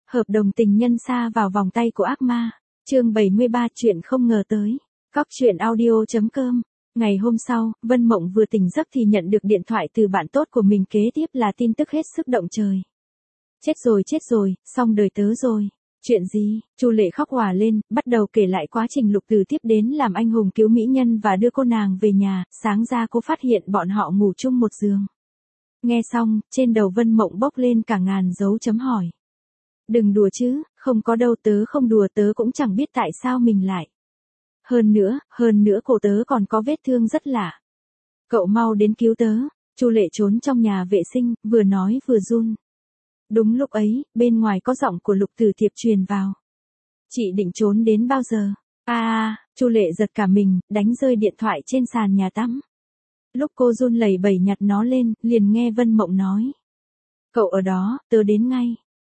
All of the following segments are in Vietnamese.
Hợp đồng tình nhân sa vào vòng tay của ác ma. Chương 73 chuyện không ngờ tới. Cóc truyện audio.com. Ngày hôm sau, Vân Mộng vừa tỉnh giấc thì nhận được điện thoại từ bạn tốt của mình, kế tiếp là tin tức hết sức động trời. Chết rồi, xong đời tớ rồi. Chuyện gì? Chu Lệ khóc òa lên, bắt đầu kể lại quá trình Lục Từ tiếp đến làm anh hùng cứu mỹ nhân và đưa cô nàng về nhà. Sáng ra cô phát hiện bọn họ ngủ chung một giường. Nghe xong, trên đầu Vân Mộng bốc lên cả ngàn dấu chấm hỏi. Đừng đùa chứ, không có đâu, tớ không đùa, tớ cũng chẳng biết tại sao mình lại. Hơn nữa cổ tớ còn có vết thương rất lạ. Cậu mau đến cứu tớ. Chu Lệ trốn trong nhà vệ sinh, vừa nói vừa run. Đúng lúc ấy, bên ngoài có giọng của Lục Từ Thiệp truyền vào. Chị định trốn đến bao giờ? Chu Lệ giật cả mình, đánh rơi điện thoại trên sàn nhà tắm. Lúc cô run lẩy bẩy nhặt nó lên, liền nghe Vân Mộng nói. Cậu ở đó, tớ đến ngay.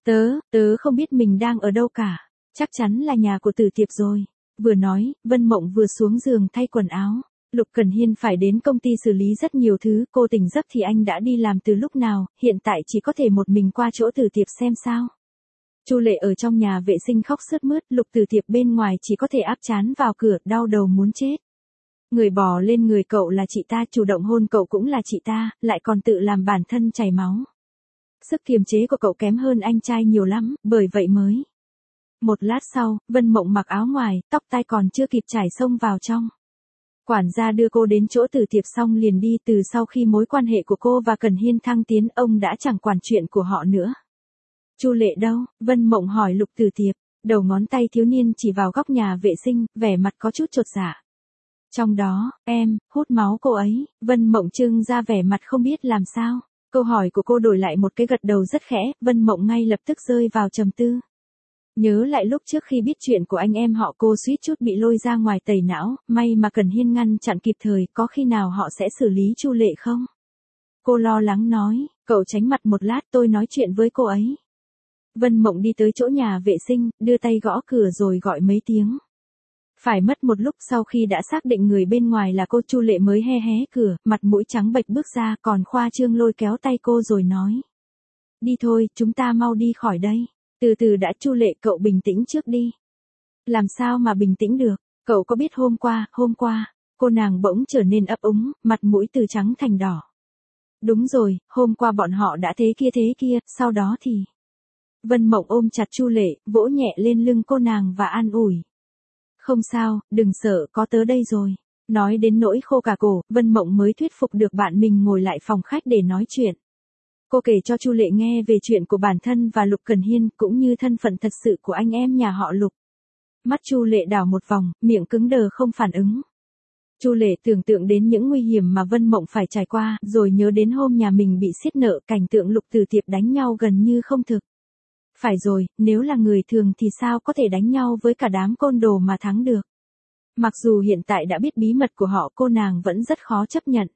Tớ không biết mình đang ở đâu cả. Chắc chắn là nhà của Từ Thiệp rồi. Vừa nói, Vân Mộng vừa xuống giường thay quần áo. Lục Cẩn Hiên phải đến công ty xử lý rất nhiều thứ, cô tỉnh giấc thì anh đã đi làm từ lúc nào, hiện tại chỉ có thể một mình qua chỗ Từ Thiệp xem sao. Chu Lệ ở trong nhà vệ sinh khóc sướt mướt, Lục Từ Thiệp bên ngoài chỉ có thể áp trán vào cửa, đau đầu muốn chết. Người bò lên người cậu là chị ta, chủ động hôn cậu cũng là chị ta, lại còn tự làm bản thân chảy máu. Sức kiềm chế của cậu kém hơn anh trai nhiều lắm, bởi vậy mới. Một lát sau, Vân Mộng mặc áo ngoài, tóc tai còn chưa kịp trải xông vào trong. Quản gia đưa cô đến chỗ Từ Thiệp xong liền đi. Từ sau khi mối quan hệ của cô và Cẩn Hiên thăng tiến, ông đã chẳng quản chuyện của họ nữa. Chu Lệ đâu? Vân Mộng hỏi Lục Từ Thiệp. Đầu ngón tay thiếu niên chỉ vào góc nhà vệ sinh, vẻ mặt có chút chột dạ. Trong đó, em, hút máu cô ấy. Vân Mộng trưng ra vẻ mặt không biết làm sao. Câu hỏi của cô đổi lại một cái gật đầu rất khẽ, Vân Mộng ngay lập tức rơi vào trầm tư. Nhớ lại lúc trước khi biết chuyện của anh em họ, cô suýt chút bị lôi ra ngoài tẩy não, may mà Cẩn Hiên ngăn chặn kịp thời, có khi nào họ sẽ xử lý Chu Lệ không? Cô lo lắng nói, cậu tránh mặt một lát, tôi nói chuyện với cô ấy. Vân Mộng đi tới chỗ nhà vệ sinh, đưa tay gõ cửa rồi gọi mấy tiếng. Phải mất một lúc sau khi đã xác định người bên ngoài là cô, Chu Lệ mới hé cửa, mặt mũi trắng bệch bước ra, còn khoa trương lôi kéo tay cô rồi nói. Đi thôi, chúng ta mau đi khỏi đây. Từ từ đã, Chu Lệ, cậu bình tĩnh trước đi. Làm sao mà bình tĩnh được, cậu có biết hôm qua, cô nàng bỗng trở nên ấp úng, mặt mũi từ trắng thành đỏ. Đúng rồi, hôm qua bọn họ đã thế kia, sau đó thì. Vân Mộng ôm chặt Chu Lệ, vỗ nhẹ lên lưng cô nàng và an ủi. Không sao, đừng sợ, có tớ đây rồi. Nói đến nỗi khô cả cổ, Vân Mộng mới thuyết phục được bạn mình ngồi lại phòng khách để nói chuyện. Cô kể cho Chu Lệ nghe về chuyện của bản thân và Lục Cẩn Hiên, cũng như thân phận thật sự của anh em nhà họ Lục. Mắt Chu Lệ đảo một vòng, miệng cứng đờ không phản ứng. Chu Lệ tưởng tượng đến những nguy hiểm mà Vân Mộng phải trải qua, rồi nhớ đến hôm nhà mình bị xiết nợ, cảnh tượng Lục Từ Thiệp đánh nhau gần như không thực. Phải rồi, nếu là người thường thì sao có thể đánh nhau với cả đám côn đồ mà thắng được. Mặc dù hiện tại đã biết bí mật của họ, cô nàng vẫn rất khó chấp nhận.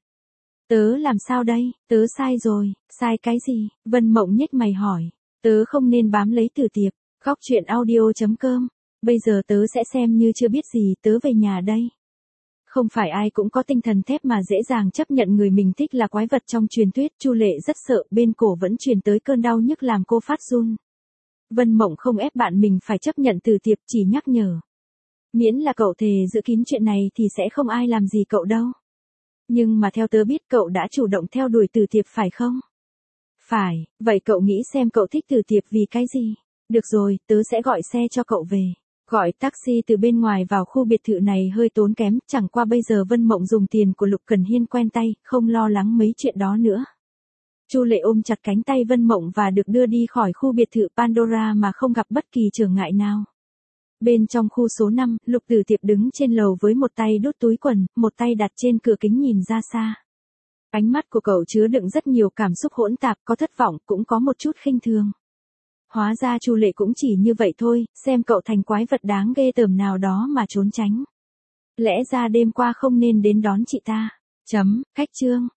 Tớ làm sao đây? Tớ sai rồi. Sai cái gì? Vân Mộng nhếch mày hỏi. Tớ không nên bám lấy Từ Thiệp. Cóc truyện audio.com. Bây giờ tớ sẽ xem như chưa biết gì, tớ về nhà đây. Không phải ai cũng có tinh thần thép mà dễ dàng chấp nhận người mình thích là quái vật trong truyền thuyết. Chu Lệ rất sợ, bên cổ vẫn truyền tới cơn đau nhức làm cô phát run. Vân Mộng không ép bạn mình phải chấp nhận Từ Thiệp, chỉ nhắc nhở. Miễn là cậu thề giữ kín chuyện này thì sẽ không ai làm gì cậu đâu. Nhưng mà theo tớ biết cậu đã chủ động theo đuổi Từ Thiệp phải không? Phải, vậy cậu nghĩ xem cậu thích Từ Thiệp vì cái gì? Được rồi, tớ sẽ gọi xe cho cậu về. Gọi taxi từ bên ngoài vào khu biệt thự này hơi tốn kém, chẳng qua bây giờ Vân Mộng dùng tiền của Lục Cẩn Hiên quen tay, không lo lắng mấy chuyện đó nữa. Chu Lệ ôm chặt cánh tay Vân Mộng và được đưa đi khỏi khu biệt thự Pandora mà không gặp bất kỳ trở ngại nào. Bên trong khu số 5, Lục Từ Thiệp đứng trên lầu với một tay đút túi quần, một tay đặt trên cửa kính nhìn ra xa. Ánh mắt của cậu chứa đựng rất nhiều cảm xúc hỗn tạp, có thất vọng, cũng có một chút khinh thường. Hóa ra Chu Lệ cũng chỉ như vậy thôi, xem cậu thành quái vật đáng ghê tởm nào đó mà trốn tránh. Lẽ ra đêm qua không nên đến đón chị ta. Cách chương.